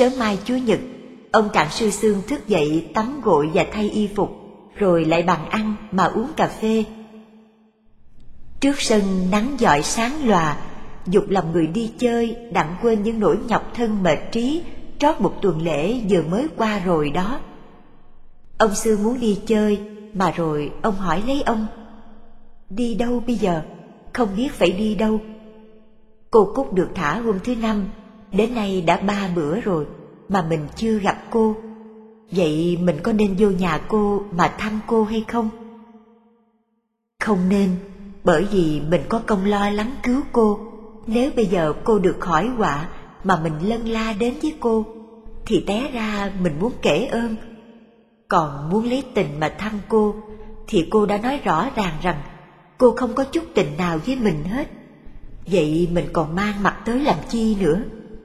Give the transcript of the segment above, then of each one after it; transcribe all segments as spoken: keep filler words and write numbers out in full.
Sớm mai Chúa Nhật, ông Trạng Sư Xương thức dậy tắm gội và thay y phục, rồi lại bàn ăn mà uống cà phê. Trước sân nắng dọi sáng lòa, dục lòng người đi chơi đặng quên những nỗi nhọc thân mệt trí trót một tuần lễ vừa mới qua rồi đó. Ông Sư muốn đi chơi, mà rồi ông hỏi lấy ông: đi đâu bây giờ? Không biết phải đi đâu. Cô Cúc được thả hôm thứ năm, đến nay đã ba bữa rồi mà mình chưa gặp cô. Vậy mình có nên vô nhà cô mà thăm cô hay không? Không nên, bởi vì mình có công lo lắng cứu cô. Nếu bây giờ cô được khỏi họa mà mình lân la đến với cô, thì té ra mình muốn kể ơn. Còn muốn lấy tình mà thăm cô, thì cô đã nói rõ ràng rằng cô không có chút tình nào với mình hết. Vậy mình còn mang mặt tới làm chi nữa?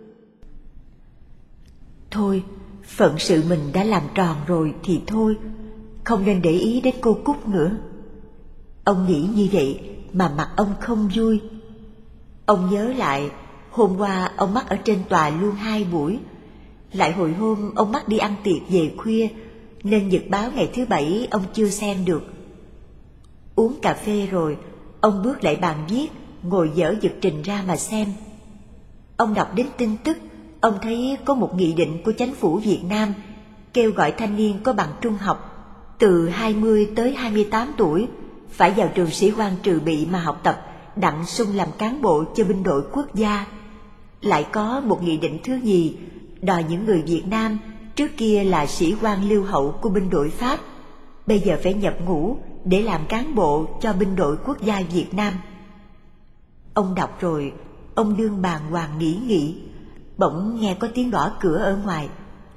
Thôi, phận sự mình đã làm tròn rồi thì thôi, không nên để ý đến cô Cúc nữa. Ông nghĩ như vậy mà mặt ông không vui. Ông nhớ lại, hôm qua ông mắc ở trên tòa luôn hai buổi. Lại hồi hôm ông mắc đi ăn tiệc về khuya, nên nhật báo ngày thứ bảy ông chưa xem được. Uống cà phê rồi, ông bước lại bàn viết, ngồi dở giật trình ra mà xem. Ông đọc đến tin tức, ông thấy có một nghị định của chính phủ Việt Nam kêu gọi thanh niên có bằng trung học từ hai mươi tới hai mươi tám tuổi phải vào trường sĩ quan trừ bị mà học tập đặng xung làm cán bộ cho binh đội quốc gia. Lại có một nghị định thứ nhì đòi những người Việt Nam trước kia là sĩ quan lưu hậu của binh đội Pháp, bây giờ phải nhập ngũ để làm cán bộ cho binh đội quốc gia Việt Nam. Ông đọc rồi, ông đương bàng hoàng nghĩ nghĩ, bỗng nghe có tiếng gõ cửa ở ngoài.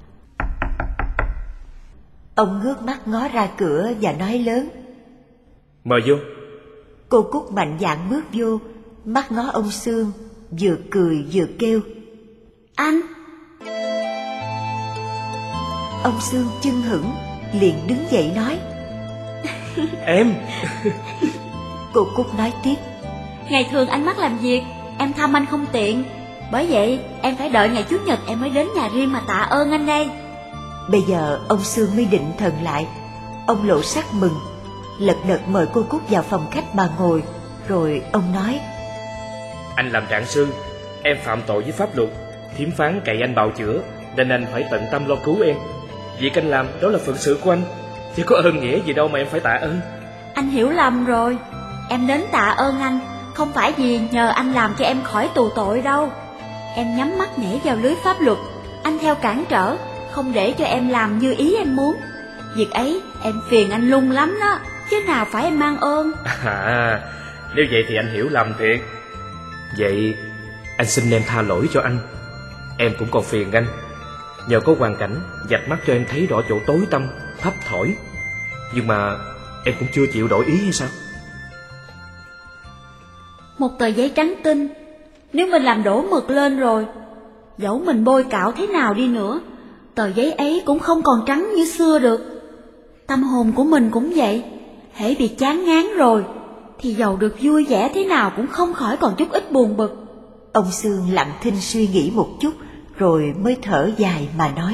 Ông ngước mắt ngó ra cửa và nói lớn: mời vô. Cô Cúc mạnh dạn bước vô, mắt ngó ông Xương, vừa cười vừa kêu: anh. Ông Xương chưng hửng, liền đứng dậy nói: em. Cô Cúc nói tiếp: ngày thường anh mắc làm việc, em thăm anh không tiện, bởi vậy em phải đợi ngày Chủ nhật em mới đến nhà riêng mà tạ ơn anh đây. Bây giờ ông Xương mới định thần lại. Ông lộ sắc mừng, lật đật mời cô Cúc vào phòng khách mà ngồi, rồi ông nói: anh làm trạng sư, em phạm tội với pháp luật, thím phán cậy anh bào chữa, nên anh phải tận tâm lo cứu em. Việc anh làm đó là phận sự của anh, chứ có ơn nghĩa gì đâu mà em phải tạ ơn. Anh hiểu lầm rồi, em đến tạ ơn anh không phải vì nhờ anh làm cho em khỏi tù tội đâu. Em nhắm mắt nhảy vào lưới pháp luật, anh theo cản trở, không để cho em làm như ý em muốn. Việc ấy em phiền anh lung lắm đó, chứ nào phải em mang ơn. À, nếu vậy thì anh hiểu lầm thiệt. Vậy anh xin em tha lỗi cho anh. Em cũng còn phiền anh, nhờ có hoàn cảnh vạch mắt cho em thấy rõ chỗ tối tăm, thấp thỏi. Nhưng mà em cũng chưa chịu đổi ý hay sao? Một tờ giấy trắng tinh, nếu mình làm đổ mực lên rồi, dẫu mình bôi cạo thế nào đi nữa, tờ giấy ấy cũng không còn trắng như xưa được. Tâm hồn của mình cũng vậy, hễ bị chán ngán rồi thì dầu được vui vẻ thế nào cũng không khỏi còn chút ít buồn bực. Ông Xương lặng thinh suy nghĩ một chút, rồi mới thở dài mà nói: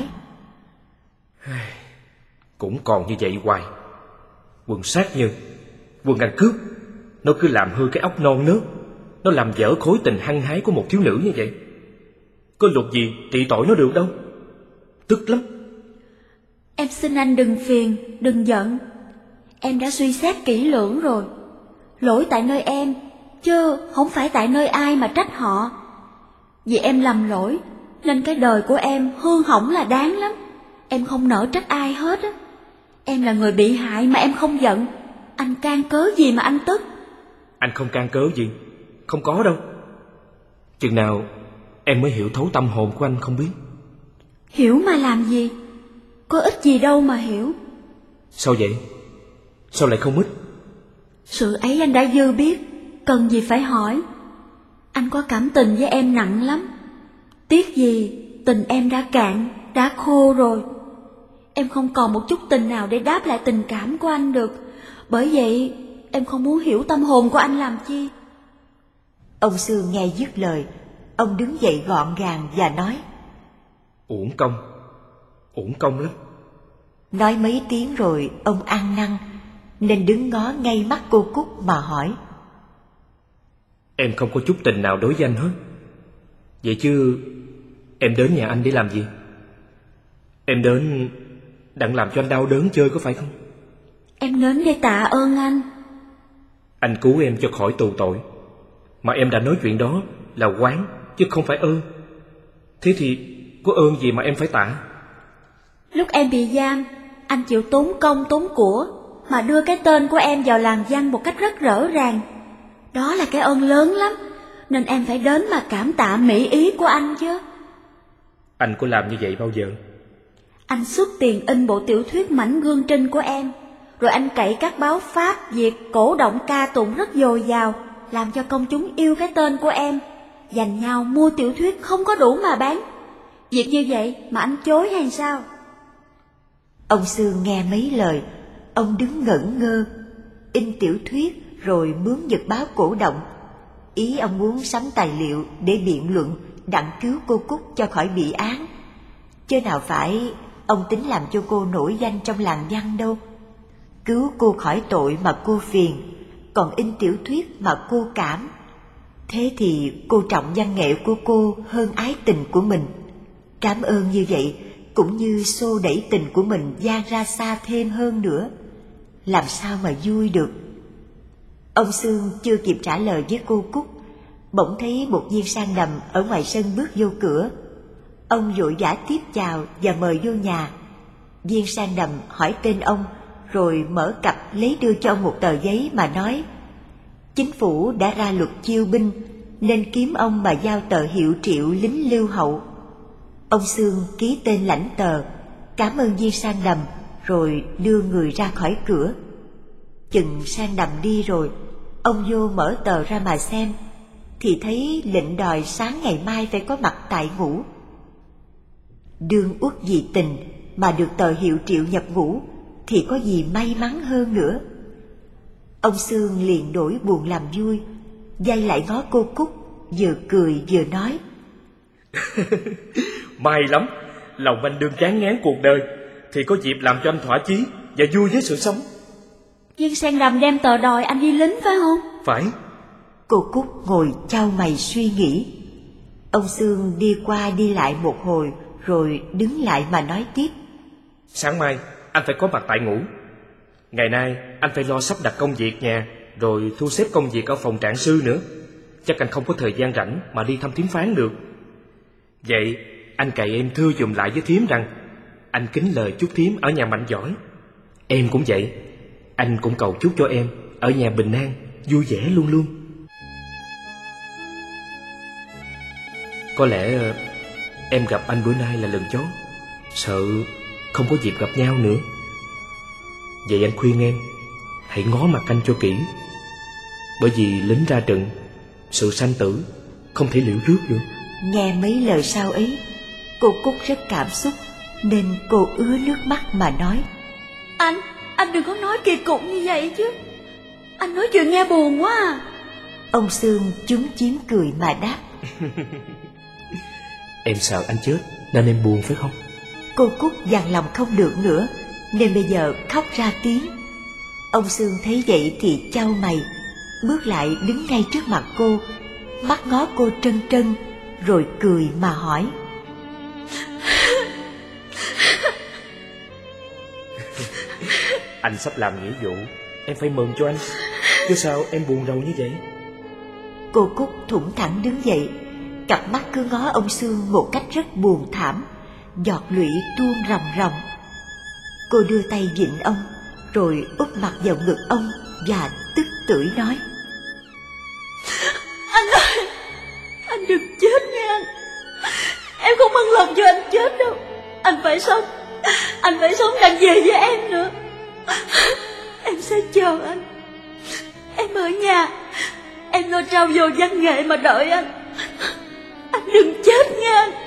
cũng còn như vậy hoài. Quân sát nhân, quân ăn cướp, nó cứ làm hư cái óc non nớt, nó làm dở khối tình hăng hái của một thiếu nữ như vậy. Có luật gì trị tội nó được đâu. Tức lắm. Em xin anh đừng phiền, đừng giận. Em đã suy xét kỹ lưỡng rồi. Lỗi tại nơi em, chứ không phải tại nơi ai mà trách họ. Vì em lầm lỗi, nên cái đời của em hư hỏng là đáng lắm. Em không nỡ trách ai hết á. Em là người bị hại mà em không giận. Anh can cớ gì mà anh tức? Anh không can cớ gì, không có đâu. Chừng nào em mới hiểu thấu tâm hồn của anh không biết. Hiểu mà làm gì? Có ích gì đâu mà hiểu. Sao vậy? Sao lại không ích? Sự ấy anh đã dư biết, cần gì phải hỏi. Anh có cảm tình với em nặng lắm. Tiếc gì tình em đã cạn, đã khô rồi. Em không còn một chút tình nào để đáp lại tình cảm của anh được. Bởi vậy em không muốn hiểu tâm hồn của anh làm chi. Ông Xương nghe dứt lời, ông đứng dậy gọn gàng và nói: Uổng công, uổng công lắm. Nói mấy tiếng rồi ông ăn năn, nên đứng ngó ngay mắt cô Cúc mà hỏi. Em không có chút tình nào đối với anh hết. Vậy chứ em đến nhà anh để làm gì? Em đến đặng làm cho anh đau đớn chơi có phải không? Em đến để tạ ơn anh. Anh cứu em cho khỏi tù tội, mà em đã nói chuyện đó là oán chứ không phải ơn. Thế thì có ơn gì mà em phải tạ? Lúc em bị giam, anh chịu tốn công tốn của mà đưa cái tên của em vào làng văn một cách rất rõ ràng. Đó là cái ơn lớn lắm, nên em phải đến mà cảm tạ mỹ ý của anh chứ. Anh có làm như vậy bao giờ? Anh xuất tiền in bộ tiểu thuyết Mảnh Gương Trinh của em, rồi anh cậy các báo Pháp, Việt cổ động ca tụng rất dồi dào, làm cho công chúng yêu cái tên của em, giành nhau mua tiểu thuyết không có đủ mà bán. Việc như vậy mà anh chối hay sao? Ông Sương nghe mấy lời, ông đứng ngẩn ngơ, in tiểu thuyết rồi mướn nhật báo cổ động. Ý ông muốn sắm tài liệu để biện luận đặng cứu cô Cúc cho khỏi bị án. Chứ nào phải ông tính làm cho cô nổi danh trong làng văn đâu. Cứu cô khỏi tội mà cô phiền, còn in tiểu thuyết mà cô cảm. Thế thì cô trọng văn nghệ của cô hơn ái tình của mình. Cảm ơn như vậy cũng như xô đẩy tình của mình dang ra xa thêm hơn nữa. Làm sao mà vui được. Ông Sương chưa kịp trả lời với cô Cúc, bỗng thấy một viên sang đầm ở ngoài sân bước vô cửa. Ông vội vã tiếp chào và mời vô nhà. Viên sang đầm hỏi tên ông, rồi mở cặp lấy đưa cho ông một tờ giấy mà nói: chính phủ đã ra luật chiêu binh, nên kiếm ông mà giao tờ hiệu triệu lính lưu hậu. Ông Sương ký tên lãnh tờ, cảm ơn viên sang đầm, rồi đưa người ra khỏi cửa. Chừng sang đầm đi rồi, ông vô mở tờ ra mà xem, thì thấy lệnh đòi sáng ngày mai phải có mặt tại ngũ. Đương uất vì tình mà được tờ hiệu triệu nhập ngũ, thì có gì may mắn hơn nữa. Ông Sương liền đổi buồn làm vui, vay lại ngó cô Cúc, vừa cười vừa nói: may lắm, lòng anh đương chán ngán cuộc đời, thì có dịp làm cho anh thỏa chí và vui với sự sống. Viên Sang Đầm đem tờ đòi anh đi lính phải không? Phải. Cô Cúc ngồi chau mày suy nghĩ. Ông Sương đi qua đi lại một hồi, rồi đứng lại mà nói tiếp: sáng mai anh phải có mặt tại ngũ. Ngày nay anh phải lo sắp đặt công việc nhà, rồi thu xếp công việc ở phòng trạng sư nữa. Chắc anh không có thời gian rảnh mà đi thăm thím Phán được. Vậy anh cậy em thưa dùm lại với thím rằng anh kính lời chúc thím ở nhà mạnh giỏi. Em cũng vậy, anh cũng cầu chúc cho em ở nhà bình an, vui vẻ luôn luôn. Có lẽ em gặp anh bữa nay là lần chót, sợ không có dịp gặp nhau nữa. Vậy anh khuyên em hãy ngó mặt anh cho kỹ, bởi vì lính ra trận, sự sanh tử không thể liễu rước được. Nghe mấy lời sau ấy, cô Cúc rất cảm xúc, nên cô ứa nước mắt mà nói: Anh, anh đừng có nói kỳ cục như vậy chứ. Anh nói chuyện nghe buồn quá à. Ông Sương chúm chím cười mà đáp: Em sợ anh chết nên em buồn phải không? Cô Cúc dằn lòng không được nữa, nên bây giờ khóc ra tiếng. Ông Sương thấy vậy thì chau mày, bước lại đứng ngay trước mặt cô, mắt ngó cô trân trân, rồi cười mà hỏi: Anh sắp làm nghĩa vụ, em phải mừng cho anh, chứ sao em buồn rầu như vậy? Cô Cúc thủng thẳng đứng dậy, cặp mắt cứ ngó ông Sương một cách rất buồn thảm, giọt lụy tuôn ròng ròng. Cô đưa tay vịn ông, rồi úp mặt vào ngực ông và tức tưởi nói: Anh ơi, anh đừng chết nha anh. Em không bằng lòng cho anh chết đâu. Anh phải sống, anh phải sống đặng về với em nữa. Em sẽ chờ anh. Em ở nhà, em lo trao dồi văn nghệ mà đợi anh. Anh đừng chết nha anh.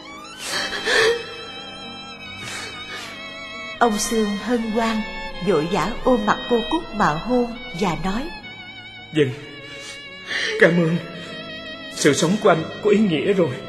Ông Sương hân hoan, vội vã ôm mặt cô Cúc mà hôn và nói: Vâng, cảm ơn. Sự sống của anh có ý nghĩa rồi.